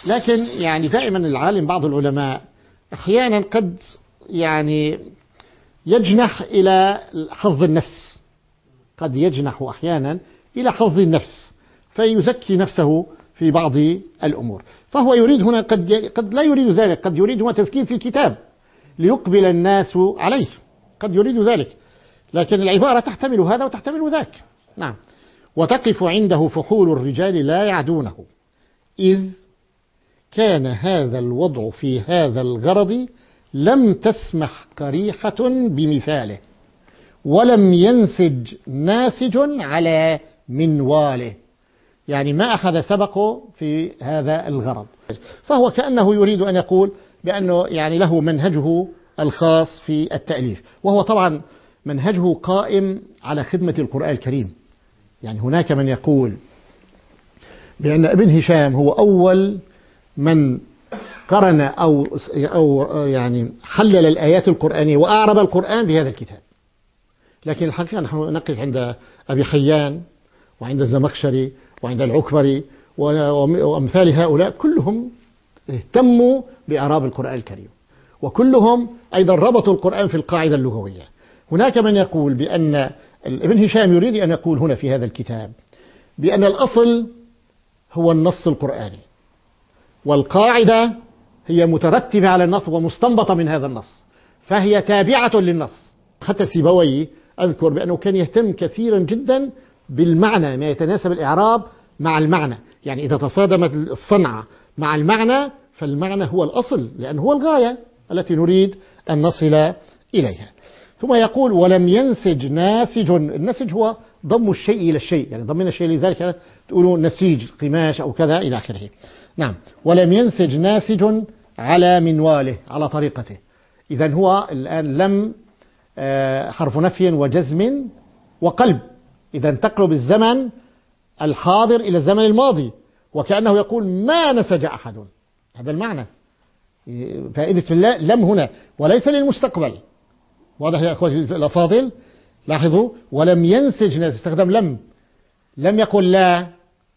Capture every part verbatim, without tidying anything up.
لكن يعني دائما العالم بعض العلماء أحيانا قد يعني يجنح إلى حظ النفس، قد يجنح أحيانا إلى حظ النفس فيزكي نفسه في بعض الأمور. فهو يريد هنا قد قد لا يريد ذلك، قد يريد هنا تزكين في الكتاب ليقبل الناس عليه، قد يريد ذلك، لكن العبارة تحتمل هذا وتحتمل ذاك. نعم. وتقف عنده فحول الرجال لا يعدونه، إذ كان هذا الوضع في هذا الغرض لم تسمح قريحة بمثاله، ولم ينسج ناسج على منواله، يعني ما أخذ سبقه في هذا الغرض. فهو كأنه يريد أن يقول بأنه يعني له منهجه الخاص في التأليف، وهو طبعا منهجه قائم على خدمة القرآن الكريم. يعني هناك من يقول بأن ابن هشام هو أول من قرن أو أو يعني حلل الآيات القرآنية وأعرب القرآن بهذا الكتاب. لكن الحقيقة نحن نقف عند أبي حيان وعند الزمخشري وعند العكبري وأمثال هؤلاء، كلهم اهتموا بإعراب القرآن الكريم، وكلهم أيضا ربطوا القرآن في القاعدة اللغوية. هناك من يقول بأن ابن هشام يريد أن يقول هنا في هذا الكتاب بأن الأصل هو النص القرآني، والقاعدة هي مترتبة على النص ومستنبطة من هذا النص، فهي تابعة للنص. حتى سيبويه أذكر بأنه كان يهتم كثيرا جدا بالمعنى، ما يتناسب الإعراب مع المعنى. يعني إذا تصادمت الصنعة مع المعنى فالمعنى هو الأصل، لأنه هو الغاية التي نريد أن نصل إليها. ثم يقول ولم ينسج ناسج. النسج هو ضم الشيء إلى الشيء، يعني ضمن الشيء لذلك تقولوا نسيج قماش أو كذا إلى آخره. نعم. ولم ينسج ناسج على منواله، على طريقته. إذن هو الآن لم حرف نفي وجزم وقلب، إذن تقلب الزمن الحاضر إلى الزمن الماضي، وكأنه يقول ما نسج أحد. هذا المعنى، فائدة الله لم هنا وليس للمستقبل. واضح يا أخوتي الأفاضل؟ لاحظوا، ولم ينسج ناسج، استخدم لم، لم يقل لا،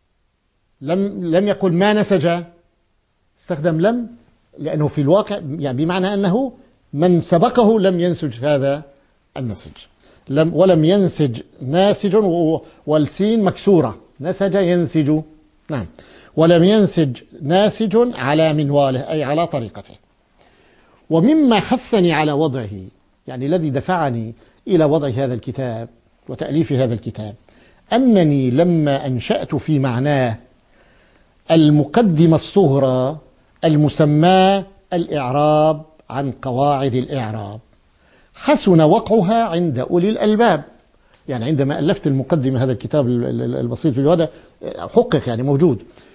لم لم يقل ما نسج، استخدم لم، لأنه في الواقع يعني بمعنى أنه من سبقه لم ينسج هذا النسج. لم ولم ينسج ناسج، والسين مكسورة، نسج ينسج. نعم. ولم ينسج ناسج على منواله، أي على طريقته. ومما حثني على وضعه، يعني الذي دفعني إلى وضع هذا الكتاب وتأليف هذا الكتاب، أنني لما أنشأت في معناه المقدمة الصغرى المسماة الإعراب عن قواعد الإعراب، حسن وقعها عند أولي الألباب. يعني عندما ألفت المقدمة هذا الكتاب البسيط في الوضع حقق، يعني موجود،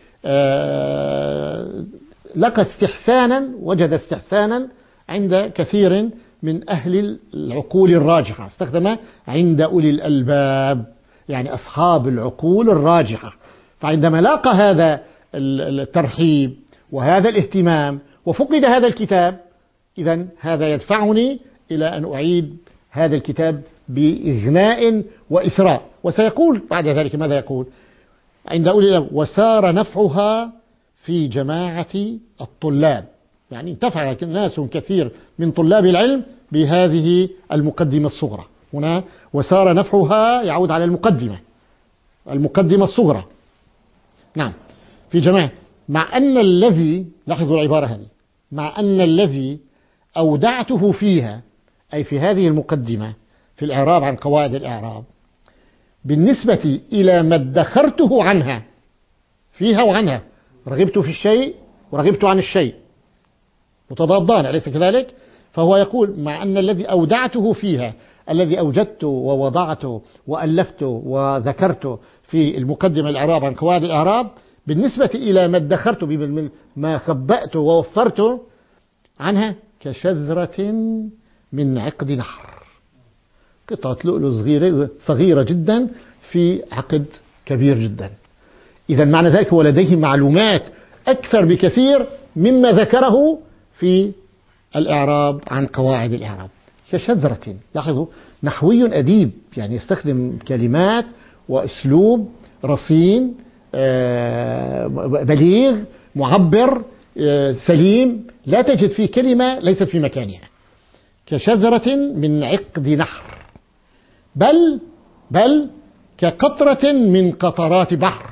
لقى استحسانا، وجد استحسانا عند كثير من أهل العقول الراجحة. استخدم عند أولي الألباب، يعني أصحاب العقول الراجحة. فعندما لاقى هذا الترحيب وهذا الاهتمام وفقد هذا الكتاب، إذن هذا يدفعني إلى أن أعيد هذا الكتاب بإغناء وإسراء. وسيقول بعد ذلك ماذا يقول عند أولي الألباب؟ وسار نفعها في جماعة الطلاب، يعني انتفع ناس كثير من طلاب العلم بهذه المقدمة الصغرى. هنا وسار نفعها يعود على المقدمة، المقدمة الصغرى. نعم. في جماعة، مع أن الذي، لاحظوا العبارة هذه، مع أن الذي أودعته فيها، أي في هذه المقدمة في الإعراب عن قواعد الإعراب، بالنسبة إلى ما ادخرته عنها، فيها وعنها، رغبت في الشيء ورغبت عن الشيء متضادان، أليس كذلك؟ فهو يقول مع أن الذي أودعته فيها، الذي أوجدته ووضعته وألفته وذكرته في المقدمة الإعراب عن قواعد الإعراب، بالنسبة إلى ما ادخرته، ما خبأته ووفرته عنها، كشذرة من عقد نحر، قطعة لؤلؤ صغيرة, صغيرة جدا في عقد كبير جدا. إذا معنى ذلك هو لديه معلومات أكثر بكثير مما ذكره في الإعراب عن قواعد الإعراب. كشذرة، لاحظوا، نحوي أديب، يعني يستخدم كلمات وأسلوب رصين بليغ معبر سليم، لا تجد فيه كلمة ليست في مكانها، كشذرة من عقد نحر، بل بل كقطرة من قطرات بحر.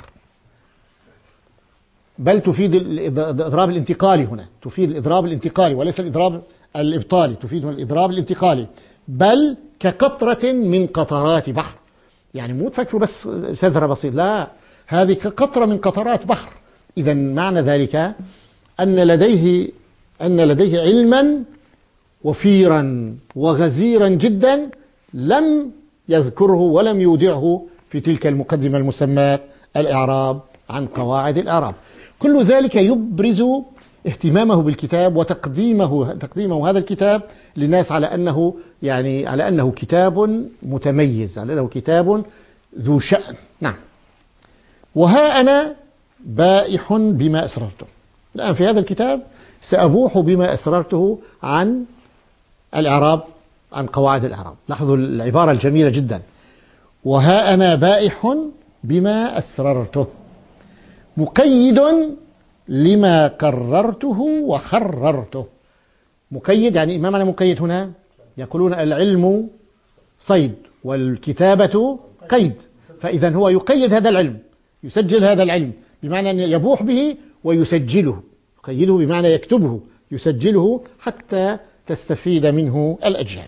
بل تفيد الإضراب الانتقالي هنا، تفيد الإضراب الانتقالي وليس الإضراب الإبطالي، تفيد الإضراب الانتقالي. بل كقطرة من قطرات بحر، يعني مو تفكروا بس شذرة بسيط، لا، هذه كقطرة من قطرات بحر. إذا معنى ذلك أن لديه أن لديه علما وفيرا وغزيرا جدا لم يذكره ولم يودعه في تلك المقدمة المسماة الإعراب عن قواعد الإعراب. كل ذلك يبرز اهتمامه بالكتاب وتقديمه تقديمه هذا الكتاب للناس على أنه يعني على أنه كتاب متميز، على أنه كتاب ذو شأن. نعم. وها أنا بائح بما أسررته. الآن في هذا الكتاب سأبوح بما أسررته عن الإعراب، عن قواعد الإعراب. لاحظوا العبارة الجميلة جدا، وها أنا بائح بما أسررته مقيد لما قررته وحررته. مقيد يعني ما معنى مقيد هنا؟ يقولون العلم صيد والكتابة قيد، فإذا هو يقيد هذا العلم، يسجل هذا العلم بمعنى أن يبوح به ويسجله، يقيده بمعنى يكتبه، يسجله حتى تستفيد منه الأجيال.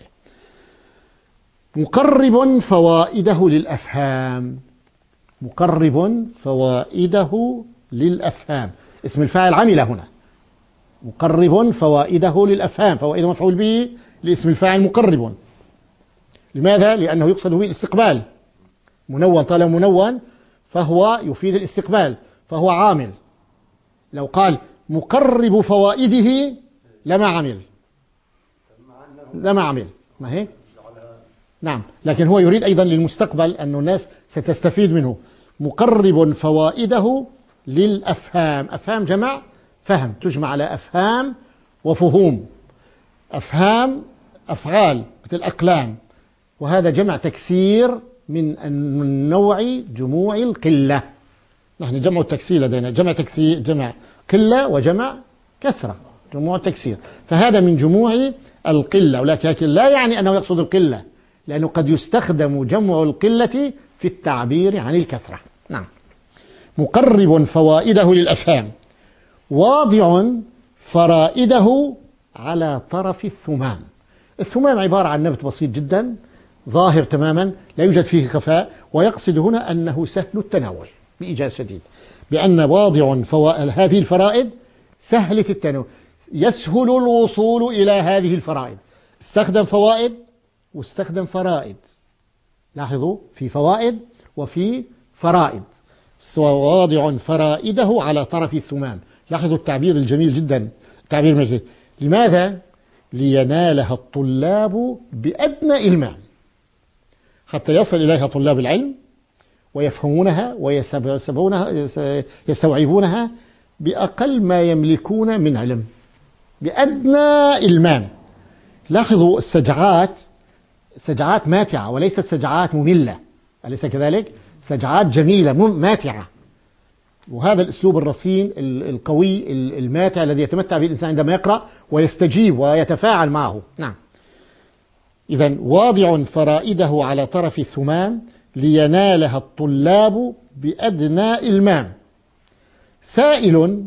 مقرب فوائده للأفهام، مقرب فوائده للأفهام، اسم الفاعل عمل هنا. مقرب فوائده للأفهام، فوائده مفعول به لاسم الفاعل مقرب. لماذا؟ لأنه يقصد به الاستقبال، منون طالما منون فهو يفيد الاستقبال، فهو عامل. لو قال مقرب فوائده لما عمل، لما عمل، ما هيك؟ نعم، لكن هو يريد أيضا للمستقبل أن الناس ستستفيد منه. مقرب فوائده للأفهام، أفهام جمع فهم، تجمع على أفهام وفهوم. أفهام أفعال مثل أقلام، وهذا جمع تكسير من نوع جموع القلة. نحن جمع التكسير لدينا جمع تكسير، جمع قلة وجمع كثرة، جموع التكسير، فهذا من جموع القلة، ولكن لا يعني أنه يقصد القلة، لأنه قد يستخدم جمع القلة في التعبير عن الكثرة. نعم. مقرب فوائده للأفهام واضع فرائده على طرف الثمام. الثمام عبارة عن نبت بسيط جدا ظاهر تماما لا يوجد فيه خفاء، ويقصد هنا أنه سهل التناول بإيجاز شديد، بأن واضع فوائد هذه الفرائد سهلة التناول، يسهل الوصول إلى هذه الفرائد. استخدم فوائد واستخدم فرائد، لاحظوا في فوائد وفي فرائد. واضع فرائده على طرف الثمام، لاحظوا التعبير الجميل جدا، التعبير المجيد. لماذا؟ لينالها الطلاب بأدنى إلمام، حتى يصل إليها طلاب العلم ويفهمونها ويستوعبونها يستوعبونها بأقل ما يملكون من علم، بأدنى إلمام. لاحظوا السجعات سجعات ماتعة وليست سجعات مملة، أليس كذلك؟ سجعات جميلة ماتعة، وهذا الأسلوب الرصين القوي الماتع الذي يتمتع به الإنسان عندما يقرأ ويستجيب ويتفاعل معه. نعم. إذن واضع فرائده على طرف الثمام لينالها الطلاب بأدنى إلمام. سائل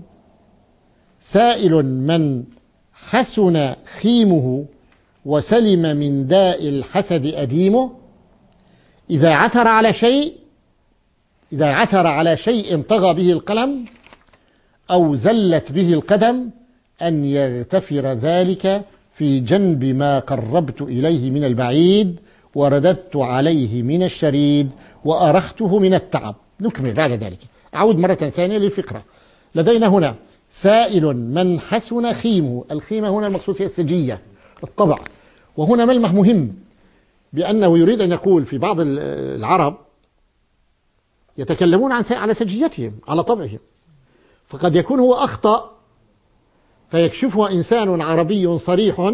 سائل من حسن خيمه وسلم من داء الحسد أديمه، إذا عثر على شيء إذا عثر على شيء طغى به القلم أو زلت به القدم أن يغتفر ذلك في جنب ما قربت إليه من البعيد ورددت عليه من الشريد وأرخته من التعب. نكمل بعد ذلك، أعود مرة ثانية للفكرة. لدينا هنا سائل من حسن خيمه، الخيمة هنا المقصود فيها السجية، الطبع. وهنا ملمح مهم، بأنه يريد أن يقول في بعض العرب يتكلمون عن على سجيتهم، على طبعهم، فقد يكون هو أخطأ فيكشفها إنسان عربي صريح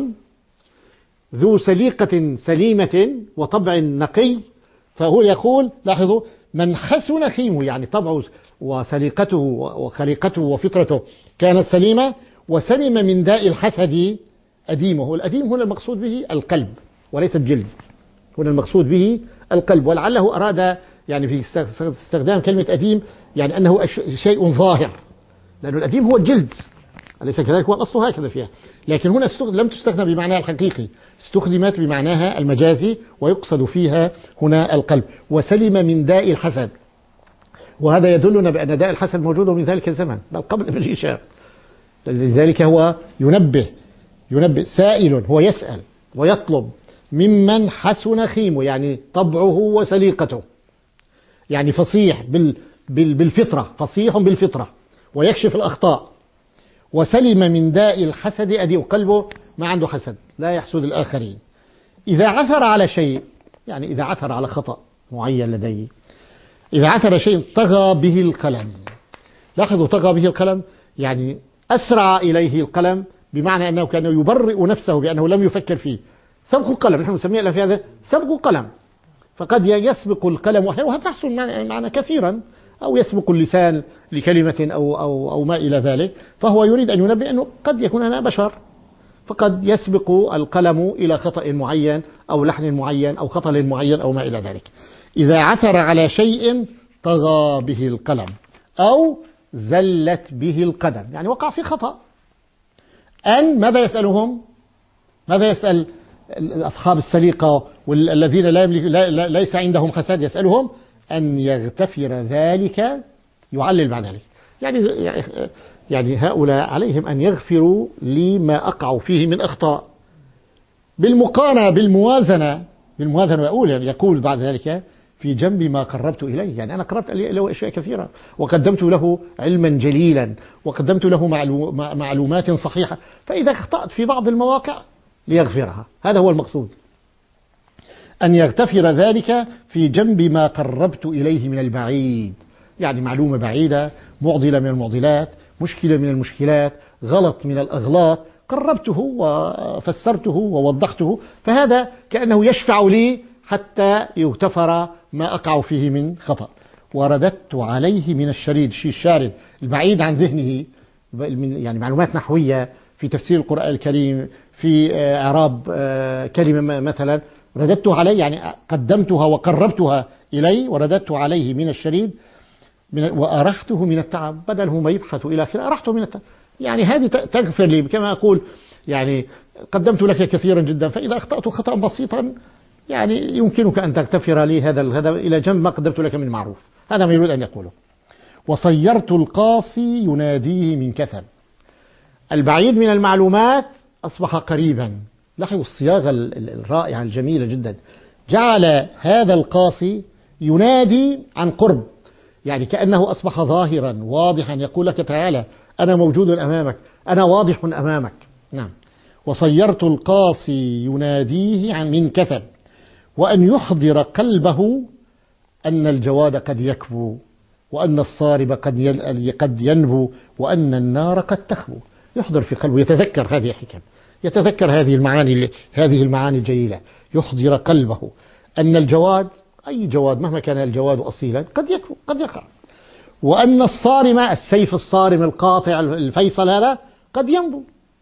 ذو سليقة سليمة وطبع نقي، فهو يقول لاحظوا من حسن خيمه يعني طبعه وسليقته وخليقته وفطرته كانت سليمة، وسلم من داء الحسد أديمه. الأديم هنا المقصود به القلب وليس الجلد، هنا المقصود به القلب. ولعله أراد يعني في استخدام كلمة أديم يعني أنه شيء ظاهر، لأن الأديم هو الجلد، أليس كذلك؟ هو الأصل هكذا فيها، لكن هنا لم تستخدم بمعناها الحقيقي، استخدمت بمعناها المجازي، ويقصد فيها هنا القلب. وسلم من داء الحسد، وهذا يدلنا بأن داء الحسد موجود من ذلك الزمن بل قبل مجيء الشام. لذلك هو ينبه ينبه سائل، هو يسأل ويطلب ممن حسن خيمه يعني طبعه وسليقته، يعني فصيح بال بالفطرة، فصيح بالفطرة ويكشف الأخطاء. وسلم من داء الحسد أدي، وقلبه ما عنده حسد، لا يحسد الآخرين. إذا عثر على شيء، يعني إذا عثر على خطأ معين لديه، إذا عثر شيء طغى به القلم. لاحظوا طغى به القلم يعني أسرع إليه القلم، بمعنى أنه كان يبرئ نفسه بأنه لم يفكر فيه. سبق القلم نحن نسميه في هذا سبق القلم، فقد يسبق القلم وهذا تحصل معنا كثيرا، أو يسبق اللسان لكلمة أو, أو, أو ما إلى ذلك. فهو يريد أن ينبه أنه قد يكون أنا بشر، فقد يسبق القلم إلى خطأ معين أو لحن معين أو خطأ معين أو ما إلى ذلك. إذا عثر على شيء طغى به القلم أو زلت به القدم، يعني وقع في خطأ. أن ماذا يسألهم؟ ماذا يسأل أصحاب السليقة والذين لا يملك لا ليس عندهم حسد؟ يسألهم أن يغتفر ذلك، يعلل بعد ذلك، يعني يعني هؤلاء عليهم أن يغفروا لما أقعوا فيه من أخطاء، بالمقارنة بالموازنة بالموازنة يقول يعني يقول بعد ذلك في جنب ما قربت إليه، يعني أنا قربت له أشياء كثيرة، وقدمت له علما جليلا، وقدمت له معلومات صحيحة، فإذا اخطأت في بعض المواقع ليغفرها. هذا هو المقصود، أن يغتفر ذلك في جنب ما قربت إليه من البعيد، يعني معلومة بعيدة، معضلة من المعضلات، مشكلة من المشكلات، غلط من الأغلاط، قربته وفسرته ووضحته، فهذا كأنه يشفع لي حتى يغتفر ما أقع فيه من خطأ. ورددت عليه من الشريد، شيء الشارد البعيد عن ذهنه، يعني معلومات نحوية في تفسير القرآن الكريم، في إعراب كلمة مثلا، رددت عليه يعني قدمتها وقربتها إلي، ورددت عليه من الشريد من وأرحته من التعب، بدل ما يبحث إلى آخره أرحته من التعب، يعني هذه تغفر لي. كما أقول يعني قدمت لك كثيرا جدا، فإذا أخطأت خطأ بسيطا يعني يمكنك أن تغتفر لي هذا هذا إلى جنب ما قدمت لك من معروف. هذا ما يريد أن يقوله. وصيرت القاصي يناديه من كثب، البعيد من المعلومات أصبح قريبا. لاحظوا الصياغة الرائعة الجميلة جدا، جعل هذا القاصي ينادي عن قرب، يعني كأنه أصبح ظاهرا واضحا، يقول لك تعالى أنا موجود أمامك، أنا واضح أمامك. نعم. وصيرت القاصي يناديه عن من كثب، وأن يحضر قلبه أن الجواد قد يكبو، وأن الصارب قد قد ينبو، وأن النار قد تخبو. يحضر في قلبه، يتذكر هذه الحكم، يتذكر هذه المعاني هذه المعاني الجليلة، يحضر قلبه أن الجواد، أي جواد مهما كان الجواد أصيلا، قد يكبو قد يقع، وأن الصارم، السيف الصارم القاطع الفيصل هذا، قد ينبو،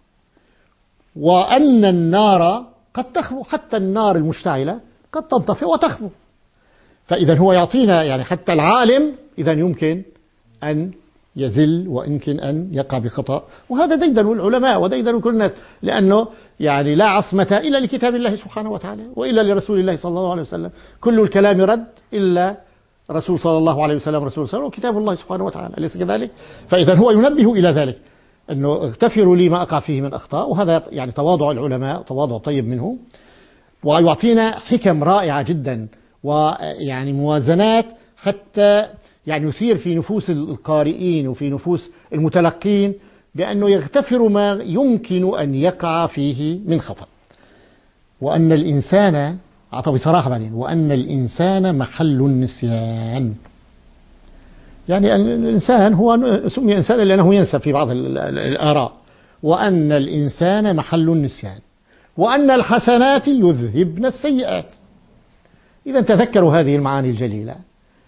وأن النار قد تخبو، حتى النار المشتعلة قد تنطفئ وتخبو. فإذا هو يعطينا يعني حتى العالم إذا يمكن أن يزل ويمكن أن يقع بخطأ، وهذا ديدن العلماء وديدن كل الناس، لأنه يعني لا عصمة إلا لكتاب الله سبحانه وتعالى وإلا لرسول الله صلى الله عليه وسلم، كل الكلام رد إلا رسول صلى الله عليه وسلم رسول صلى الله وكتاب الله سبحانه وتعالى، أليس كذلك؟ فإذا هو ينبه إلى ذلك، أنه اغتفروا لي ما أقع فيه من أخطاء، وهذا يعني تواضع العلماء، تواضع طيب منه، ويعطينا حكم رائعة جدا، ويعني موازنات حتى يعني يثير في نفوس القارئين وفي نفوس المتلقين بأنه يغتفر ما يمكن أن يقع فيه من خطأ. وأن الإنسان أعطى بصراحة بعدين، وأن الإنسان محل النسيان، يعني الإنسان هو سمي إنسانا لأنه ينسى في بعض الآراء، وأن الإنسان محل النسيان، وأن الحسنات يذهبن السيئات. إذا تذكروا هذه المعاني الجليلة،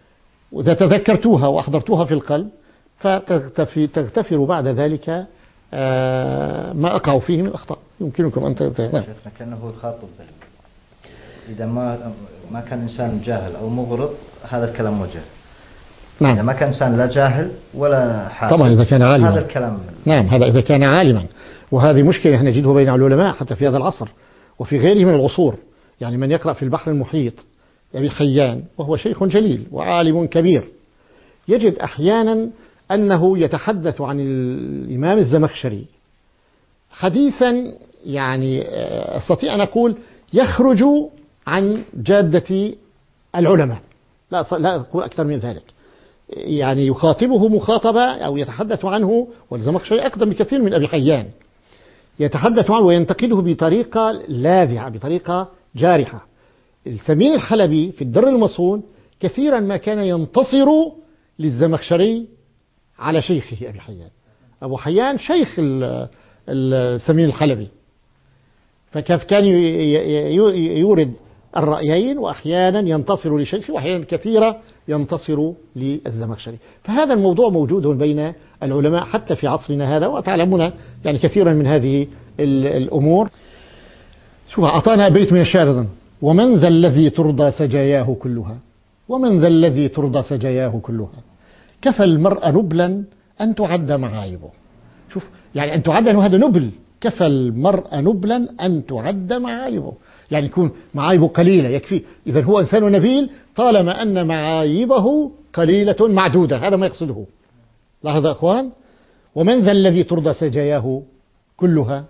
وإذا تذكرتوها وأحضرتوها في القلب فتغتفر بعد ذلك ما أقع فيه من أخطاء. يمكنكم أن شيخنا كأنه يخاطب إذا ما ما كان إنسان جاهل أو مغرض هذا الكلام وجه. نعم. إذا ما كان إنسان لا جاهل ولا حاضر طبعا إذا كان عالما هذا الكلام. نعم هذا إذا كان عالما، وهذه مشكلة نجدها بين العلماء حتى في هذا العصر وفي غيره من العصور. يعني من يقرأ في البحر المحيط أبي حيان وهو شيخ جليل وعالم كبير، يجد أحيانا أنه يتحدث عن الإمام الزمخشري حديثا يعني أستطيع أن أقول يخرج عن جادة العلماء، لا لا أقول أكثر من ذلك. يعني يخاطبه مخاطبة أو يتحدث عنه، والزمخشري أقدم بكثير من أبي حيان، يتحدث عنه وينتقده بطريقة لاذعة بطريقة جارحة. السمين الحلبي في الدر المصون كثيرا ما كان ينتصر للزمخشري على شيخه أبي حيان. أبو حيان شيخ السمين الحلبي، فكيف كان يورد الرأيين وأحيانا ينتصر لشيخه وأحيانا كثيرة ينتصر للزمخشري. فهذا الموضوع موجود بين العلماء حتى في عصرنا هذا، وتعلمون يعني كثيرا من هذه الأمور. شوف أعطانا بيت من الشعر: ومن ذا الذي ترضى سجاياه كلها، ومن ذا الذي ترضى سجاياه كلها، كفى المرء نبلا أن تعد معايبه. شوف يعني أن تعد أنه هذا نبل، كفى المرء نبلا أن تعد معايبه، يعني يكون معايبه قليلة يكفي. إذا هو إنسان نبيل طالما أن معايبه قليلة معدودة، هذا ما يقصده. لاحظ أخوان، ومن ذا الذي ترضى سجاياه كلها.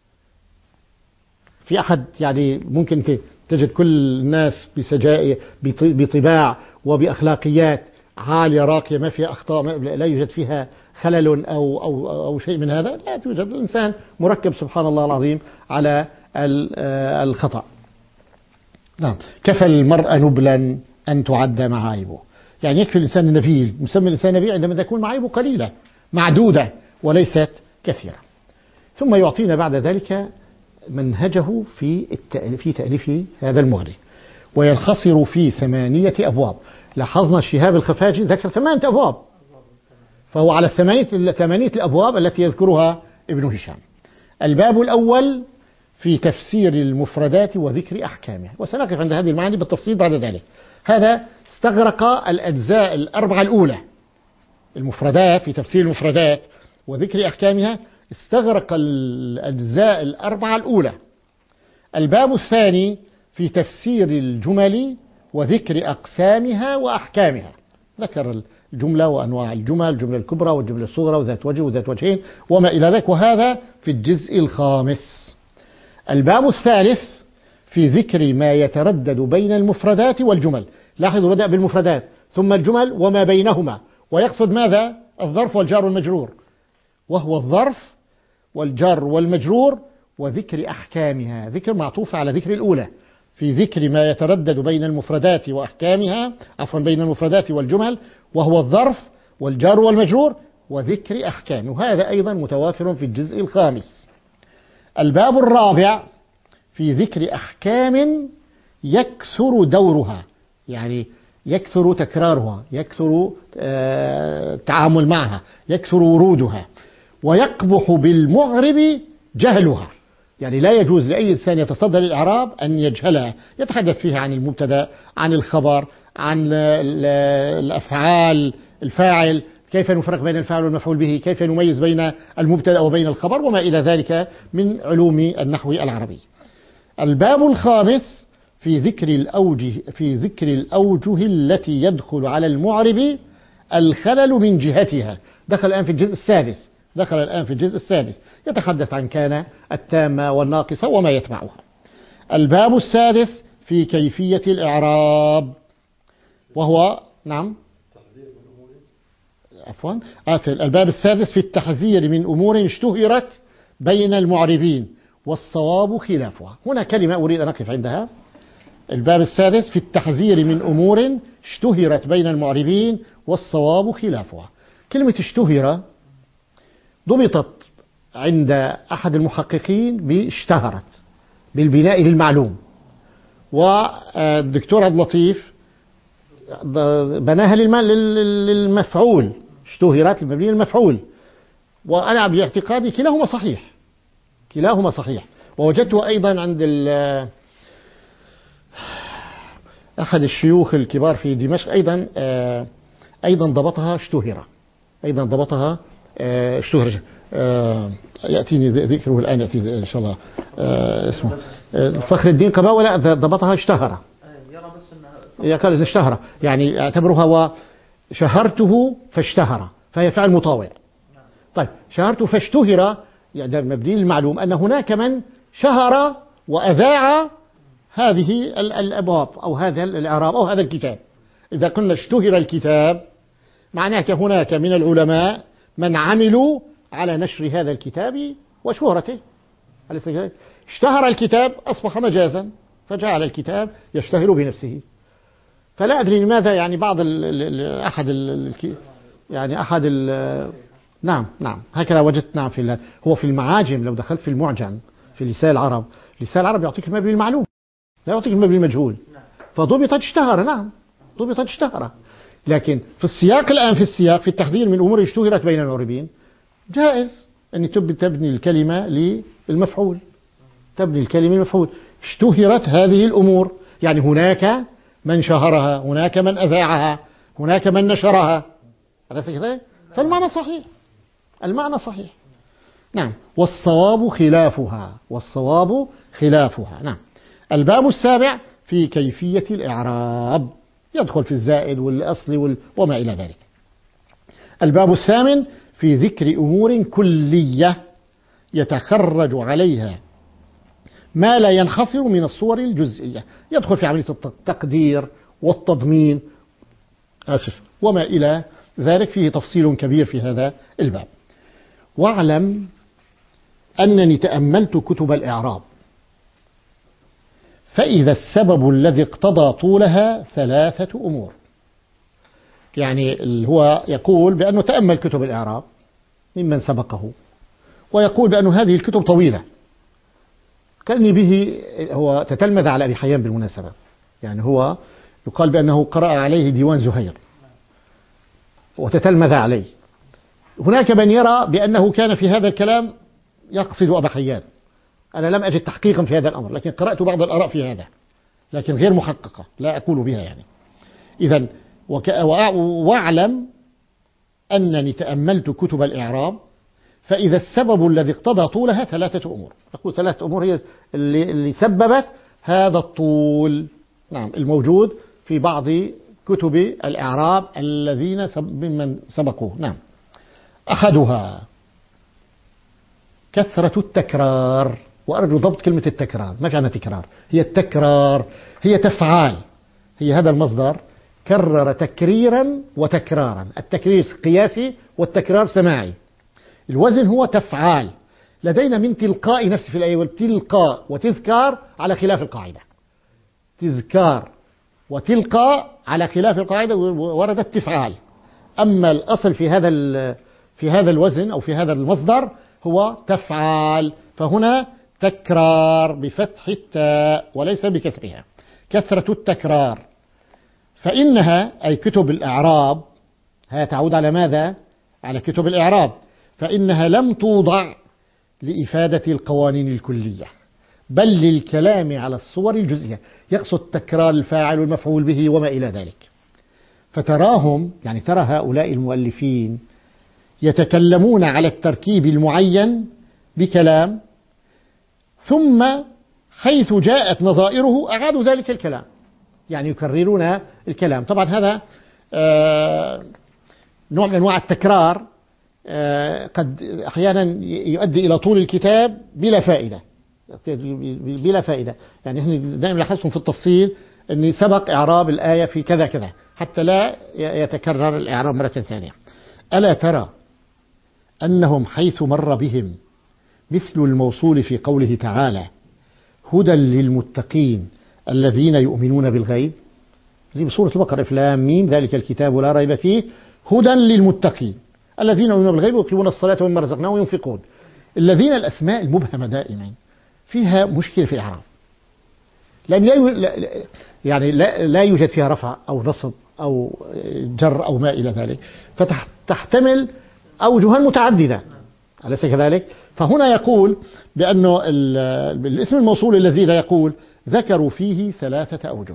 في أحد يعني ممكن تجد كل الناس بسجايا بطباع وبأخلاقيات عالية راقية ما فيها أخطاء، لا يوجد فيها خلل أو, أو, أو شيء من هذا، لا توجد. الإنسان مركب سبحان الله العظيم على الخطأ. نعم. كفى المرء نبلا أن تعد معايبه، يعني يكفي الإنسان النبيل، مسمى الإنسان نبيل عندما تكون معايبه قليلة معدودة وليست كثيرة. ثم يعطينا بعد ذلك منهجه في في تأليف هذا المغري، وينحصر في ثمانية أبواب. لاحظنا شهاب الخفاجي ذكر ثمانية أبواب، فهو على الثمانية ثمانية الأبواب التي يذكرها ابن هشام. الباب الأول في تفسير المفردات وذكر أحكامها، وسنقف عند هذه المعاني بالتفصيل بعد ذلك. هذا استغرق الأجزاء الأربعة الأولى، المفردات في تفسير المفردات وذكر أحكامها، استغرق الأجزاء الأربعة الأولى. الباب الثاني في تفسير الجمل وذكر أقسامها وأحكامها، ذكر الجملة وأنواع الجمل، الجملة الكبرى والجملة الصغرى وذات وجه وذات وجهين وما إلى ذلك، وهذا في الجزء الخامس. الباب الثالث في ذكر ما يتردد بين المفردات والجمل. لاحظوا بدأ بالمفردات ثم الجمل وما بينهما، ويقصد ماذا؟ الظرف والجار والمجرور، وهو الظرف والجار والمجرور وذكر أحكامها، ذكر معطوف على ذكر الأولى، في ذكر ما يتردد بين المفردات وأحكامها، عفوا بين المفردات والجمل، وهو الظرف والجار والمجرور وذكر أحكامه، وهذا أيضا متوافر في الجزء الخامس. الباب الرابع في ذكر أحكام يكثر دورها، يعني يكثر تكرارها، يكثر التعامل معها، يكثر ورودها، ويقبح بالمعرب جهلها، يعني لا يجوز لأي إنسان يتصدى للإعراب أن يجهلها، يتحدث فيها عن المبتدأ، عن الخبر، عن الأفعال، الفاعل، كيف نفرق بين الفاعل والمفعول به، كيف نميز بين المبتدأ وبين الخبر، وما إلى ذلك من علوم النحو العربي. الباب الخامس في ذكر الأوجه في ذكر الأوجه التي يدخل على المعرب الخلل من جهتها، دخل الآن في الجزء السادس دخل الآن في الجزء السادس يتحدث عن كان التامة والناقصة وما يتبعها. الباب السادس في كيفية الإعراب، وهو نعم عفوا الباب السادس في التحذير من أمور اشتهرت بين المعربين والصواب خلافها. هنا كلمة أريد أن أقف عندها. الباب السادس في التحذير من أمور اشتهرت بين المعربين والصواب خلافها. كلمة اشتهر ضبطت عند أحد المحققين باشتهرت بالبناء للمعلوم، والدكتور عبد اللطيف بناها للمفعول، اشتهرت المبني للمفعول، وأنا باعتقادي كلاهما صحيح، كلاهما صحيح. ووجدته أيضا عند أحد الشيوخ الكبار في دمشق أيضا أيضا ضبطها اشتهر، أيضا ضبطها اشتهر. يأتيني ذكره الآن، يأتي إن شاء الله اسمه فخر الدين قباوة، لا ضبطها اشتهر، يقال إن اشتهر يعني اعتبرها وشهرته فاشتهر، فهي فعل مطاوع. طيب شهرته فاشتهر يعني مبني المعلوم أن هناك من شهر وأذاع هذه الأبواب أو هذا الإعراب أو هذا الكتاب. إذا قلنا اشتهر الكتاب معناه هناك من العلماء من عملوا على نشر هذا الكتاب وشهرته. اشتهر الكتاب أصبح مجازا، فجعل الكتاب يشتهر بنفسه. فلا أدري لماذا يعني بعض ال ال أحد ال يعني أحد ال نعم نعم هكذا وجدت. نعم في هو في المعاجم، لو دخلت في المعجم في لسان العرب، لسان العرب يعطيك المبني المعلوم، لا يعطيك المبني المجهول، فضبطت اشتهر. نعم ضبطت اشتهر. لكن في السياق الآن، في السياق في التحذير من أمور اشتهرت بين المعربين، جائز أن تبني الكلمة للمفعول، تبني الكلمة للمفعول. اشتهرت هذه الأمور، يعني هناك من شهرها، هناك من أذاعها، هناك من نشرها، فالمعنى صحيح، المعنى صحيح. نعم. والصواب خلافها، والصواب خلافها. نعم. الباب السابع في كيفية الإعراب، يدخل في الزائد والأصل وال... وما إلى ذلك. الباب الثامن في ذكر أمور كلية يتخرج عليها ما لا ينحصر من الصور الجزئية، يدخل في عملية التقدير والتضمين آسف وما إلى ذلك، فيه تفصيل كبير في هذا الباب. واعلم أنني تأملت كتب الإعراب، فإذا السبب الذي اقتضى طولها ثلاثة أمور. يعني هو يقول بأنه تأمل كتب الإعراب ممن سبقه، ويقول بأن هذه الكتب طويلة، كأني به هو تتلمذ على أبي حيان بالمناسبة، يعني هو يقال بأنه قرأ عليه ديوان زهير وتتلمذ عليه. هناك من يرى بأنه كان في هذا الكلام يقصد أبا حيان، أنا لم أجد تحقيقا في هذا الأمر، لكن قرأت بعض الآراء في هذا لكن غير محققة، لا أقول بها يعني. إذن وك... واعلم أنني تأملت كتب الإعراب، فإذا السبب الذي اقتضى طولها ثلاثة أمور. أقول ثلاثة أمور هي اللي, اللي سببت هذا الطول، نعم، الموجود في بعض كتب الإعراب الذين سب... ممن سبقوه. نعم. أحدها كثرة التكرار، وأرجو ضبط كلمة التكرار. ما كان تكرار، هي التكرار، هي تفعال، هي هذا المصدر كرر تكريرا وتكرارا. التكرير قياسي والتكرار سماعي. الوزن هو تفعال. لدينا من تلقاء نفس في الآية، والتلقاء وتذكار على خلاف القاعدة. تذكار وتلقاء على خلاف القاعدة وردت تفعال. أما الأصل في هذا في هذا الوزن أو في هذا المصدر هو تفعال، فهنا تكرار بفتح التاء وليس بكسرها. كثرة التكرار، فإنها أي كتب الإعراب، ها تعود على ماذا؟ على كتب الإعراب. فإنها لم توضع لإفادة القوانين الكلية، بل للكلام على الصور الجزئية، يقصد تكرار الفاعل والمفعول به وما إلى ذلك. فتراهم يعني ترى هؤلاء المؤلفين يتكلمون على التركيب المعين بكلام، ثم حيث جاءت نظائره أعادوا ذلك الكلام، يعني يكررون الكلام. طبعا هذا آه نوع من أنواع التكرار، آه قد أحيانا يؤدي إلى طول الكتاب بلا فائدة، بلا فائدة. يعني احنا دائما لاحظتم في التفصيل أن سبق إعراب الآية في كذا كذا حتى لا يتكرر الإعراب مرة ثانية. ألا ترى أنهم حيث مر بهم مثل الموصول في قوله تعالى هدى للمتقين الذين يؤمنون بالغيب، هذه بسورة البقرة، ألف لام ميم ذلك الكتاب لا ريب فيه هدى للمتقين الذين يؤمنون بالغيب ويقيمون الصلاة ومما رزقناهم ينفقون. الذين الأسماء المبهمة دائما فيها مشكلة في الإعراب، لأن لا يعني لا, لا يوجد فيها رفع أو نصب أو جر أو ما إلى ذلك، فتحتمل أوجها متعددة، أليس كذلك؟ فهنا يقول بأنه الاسم الموصول الذين يقول ذكروا فيه ثلاثة أوجه.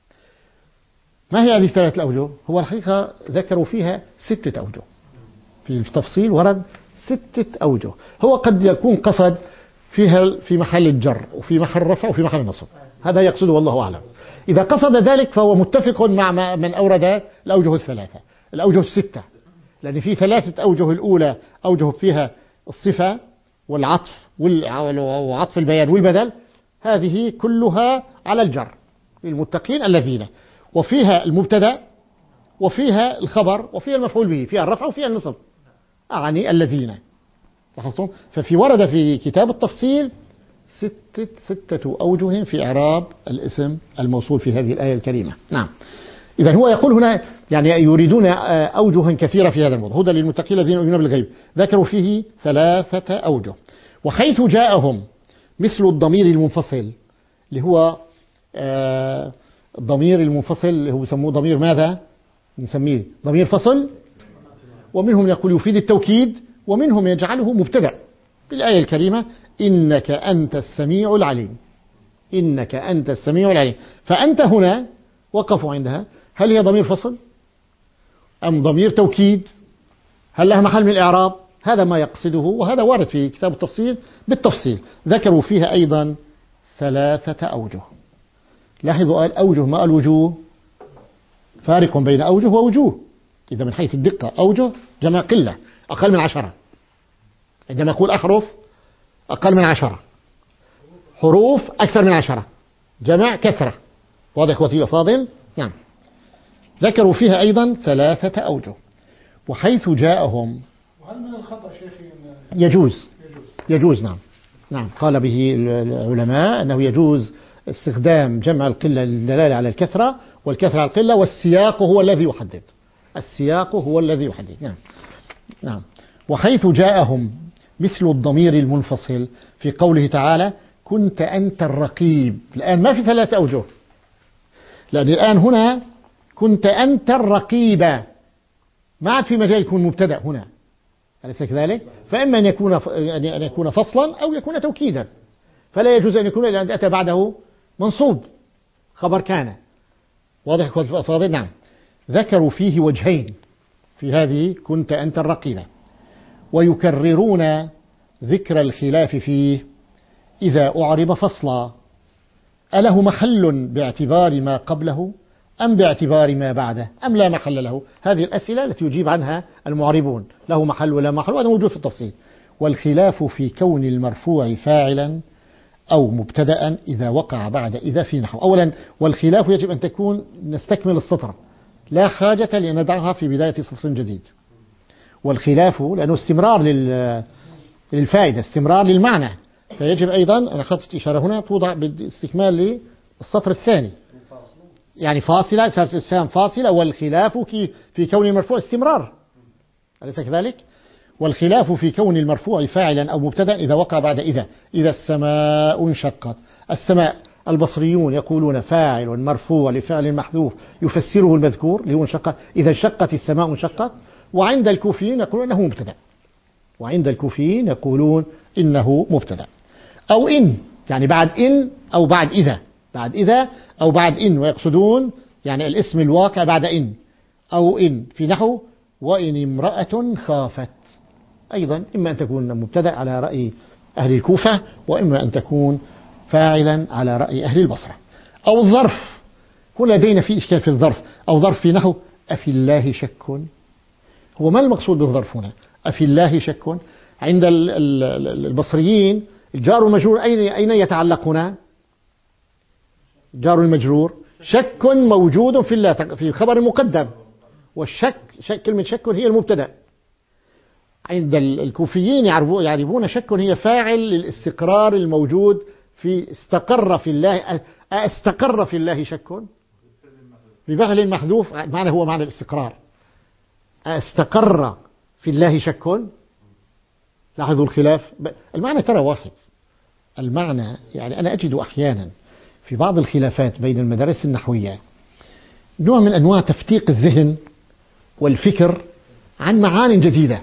ما هي هذه الثلاثة الأوجه؟ هو الحقيقة ذكروا فيها ستة أوجه، في التفصيل ورد ستة أوجه. هو قد يكون قصد فيها في محل الجر وفي محل الرفع وفي محل النصب، هذا يقصده والله أعلم. إذا قصد ذلك فهو متفق مع من أورد الأوجه الثلاثة الأوجه الستة، لأن في ثلاثة أوجه. الأولى أوجه فيها الصفة والعطف وعطف البيان والبدل، هذه كلها على الجر للمتقين الذين، وفيها المبتدأ وفيها الخبر وفيها المفعول به، فيها الرفع وفيها النصب، أعني الذين. لاحظتم؟ ففي ورد في كتاب التفصيل ستة ستة أوجه في إعراب الاسم الموصول في هذه الآية الكريمة. نعم. إذا هو يقول هنا يعني يريدون أوجها كثيرة في هذا الموضوع. هدى للمتقين الذين يؤمنون بالغيب، ذكروا فيه ثلاثة أوجه. وحيث جاءهم مثل الضمير المنفصل اللي هو آه الضمير المنفصل اللي هو يسموه ضمير ماذا؟ نسميه ضمير فصل، ومنهم يقول يفيد التوكيد، ومنهم يجعله مبتدأ بالآية الكريمة إنك أنت السميع العليم. إنك أنت السميع العليم. فأنت هنا وقفوا عندها، هل هي ضمير فصل أم ضمير توكيد؟ هل لها محل من الإعراب؟ هذا ما يقصده، وهذا وارد في كتاب التفصيل بالتفصيل. ذكروا فيها أيضا ثلاثة أوجه. لاحظوا قال أوجه ما قال وجوه، فارق بين أوجه ووجوه. إذا من حيث الدقة أوجه جمع قلة أقل من عشرة، عندما أقول أحرف أقل من عشرة، حروف أكثر من عشرة، جمع كثرة. واضح اخوتي وفاضل؟ نعم. ذكروا فيها أيضا ثلاثة أوجه. وحيث جاءهم، وهل من الخطأ شيخي يجوز يجوز نعم نعم قال به العلماء أنه يجوز استخدام جمع القلة للدلالة على الكثرة، والكثرة على القلة، والسياق هو الذي يحدد السياق هو الذي يحدد نعم نعم. وحيث جاءهم مثل الضمير المنفصل في قوله تعالى كنت أنت الرقيب. الآن ما في ثلاثة أوجه، لأن الآن هنا كنت أنت الرقيب، ما عاد في مجال يكون مبتدأ هنا، أليس كذلك؟ فإما أن يكون أن يكون فصلا أو يكون توكيدا، فلا يجوز أن يكون إلا أن أتى بعده منصوب خبر كان. واضح فاضل؟ نعم. ذكروا فيه وجهين في هذه كنت أنت الرقيب، ويكررون ذكر الخلاف فيه إذا أعرب فصلا، أله محل باعتبار ما قبله أم باعتبار ما بعده أم لا محل له؟ هذه الأسئلة التي يجيب عنها المعربون، له محل ولا محل، وهذا موجود في التفصيل. والخلاف في كون المرفوع فاعلا أو مبتدأ إذا وقع بعد إذا في نحو. أولا والخلاف يجب أن تكون نستكمل السطر، لا حاجة لأن ندعها في بداية سطر جديد. والخلاف لأنه استمرار للفائدة، استمرار للمعنى، فيجب أيضا أنا أخذت إشارة هنا توضع باستكمال للسطر الثاني، يعني فاصلة صارت السام فاصلة. والخلاف في كون المرفوع استمرار، أليس كذلك؟ والخلاف في كون المرفوع فاعلا أو مبتدأ إذا وقع بعد إذا. إذا السماء انشقت، السماء البصريون يقولون فاعل مرفوع لفعل محذوف يفسره المذكور اللي هو انشقت، إذا انشقت السماء انشقت. وعند الكوفيين يقولون أنه مبتدأ، وعند الكوفيين يقولون إنه مبتدأ. أو إن، يعني بعد إن أو بعد إذا، بعد إذا أو بعد إن، ويقصدون يعني الاسم الواقع بعد إن أو إن، في نحو وإن امرأة خافت. أيضا إما أن تكون مبتدأ على رأي أهل الكوفة، وإما أن تكون فاعلا على رأي أهل البصرة. أو الظرف، هنا لدينا في إشكال في الظرف. أو ظرف في نحو أفي الله شك. هو ما المقصود بالظرف هنا؟ أفي الله شك. عند البصريين الجار والمجرور أين أين يتعلق هنا؟ جار المجرور شك موجود في الله في خبر مقدم، والشك شك كلمة شك هي المبتدأ. عند الكوفيين يعرفون شك هي فاعل للاستقرار الموجود في استقر في الله. استقر في الله شك بفعل محذوف، معنى هو معنى الاستقرار. استقر في الله شك. لاحظوا الخلاف، المعنى ترى واحد. المعنى يعني أنا أجد أحيانا في بعض الخلافات بين المدارس النحوية نوع من أنواع تفتيق الذهن والفكر عن معان جديدة،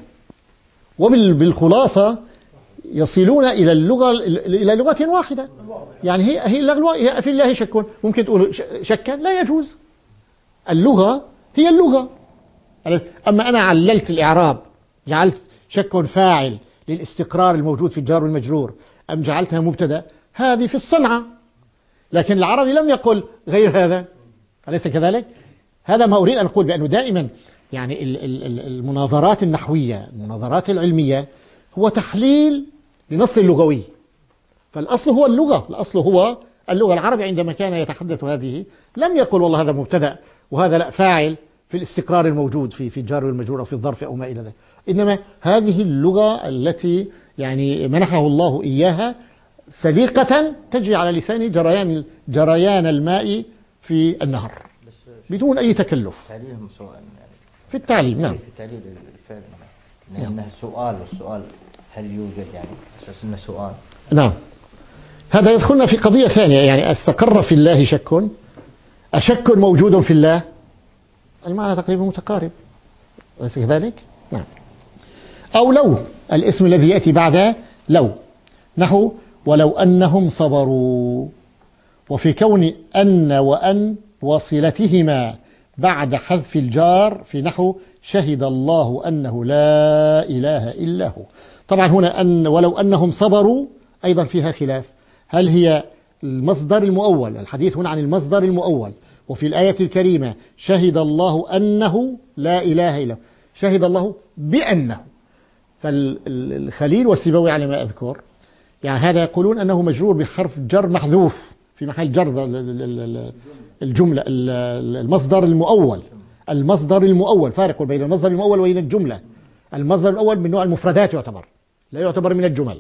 وبالخلاصة يصلون إلى اللغة إلى لغة واحدة. يعني هي هي اللغة هي في الله شك، ممكن تقول شكا لا يجوز. اللغة هي اللغة. أما أنا عللت الإعراب، جعلت شك فاعل للاستقرار الموجود في الجار والمجرور، أم جعلتها مبتدأ، هذه في الصنعة. لكن العربي لم يقل غير هذا، أليس كذلك؟ هذا ما أريد أن أقول، بأنه دائما يعني المناظرات النحوية، المناظرات العلمية، هو تحليل لنص لغوي. فالأصل هو اللغة، الأصل هو اللغة. العربي عندما كان يتحدث هذه لم يقل والله هذا مبتدأ وهذا لا فاعل في الاستقرار الموجود في في الجار والمجرور أو في الظرف أو ما إلى ذلك. إنما هذه اللغة التي يعني منحه الله إياها سليقة تجري على لسان جريان جريان الماء في النهر بدون أي تكلف. تعليلهم سواء يعني في التعليم. نعم. في تعليل الفعل، لأنه سؤال، والسؤال هل يوجد يعني أساس أنه سؤال. نعم. هذا يدخلنا في قضية ثانية، يعني استقر في الله شك، أشك موجود في الله، المعنى تقريبا متقارب، أليس كذلك؟ نعم. أو لو، الاسم الذي يأتي بعد لو، نحو ولو أنهم صبروا. وفي كون أن وأن وصلتهما بعد حذف الجار في نحو شهد الله أنه لا إله إلا هو. طبعا هنا أن ولو أنهم صبروا أيضا فيها خلاف، هل هي المصدر المؤول؟ الحديث هنا عن المصدر المؤول. وفي الآية الكريمة شهد الله أنه لا إله إلا هو، شهد الله بأنه. فالخليل والسيبوي على ما أذكر يعني هذا يقولون أنه مجرور بحرف جر محذوف في محل جر الجملة، المصدر المؤول. المصدر المؤول فارق بين المصدر المؤول وبين الجملة. المصدر الأول من نوع المفردات يعتبر، لا يعتبر من الجمل.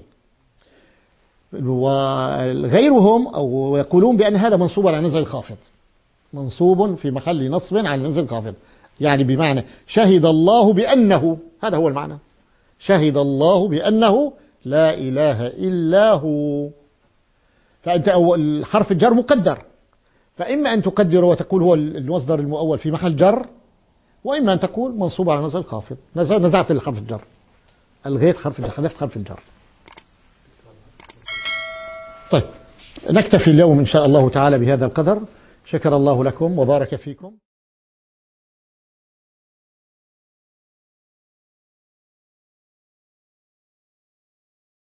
وغيرهم أو يقولون بأن هذا منصوب على نزع الخافض، منصوب في محل نصب على نزع الخافض، يعني بمعنى شهد الله بأنه، هذا هو المعنى، شهد الله بأنه لا إله إلا هو. فأنت الحرف الجر مقدر، فإما أن تقدر وتقول هو المصدر المؤول في محل جر، وإما أن تقول منصوب على نزع الخافض، نزعت الحرف الجر، ألغيت حرف الجر، حذفت حرف الجر. طيب نكتفي اليوم إن شاء الله تعالى بهذا القدر. شكر الله لكم وبارك فيكم.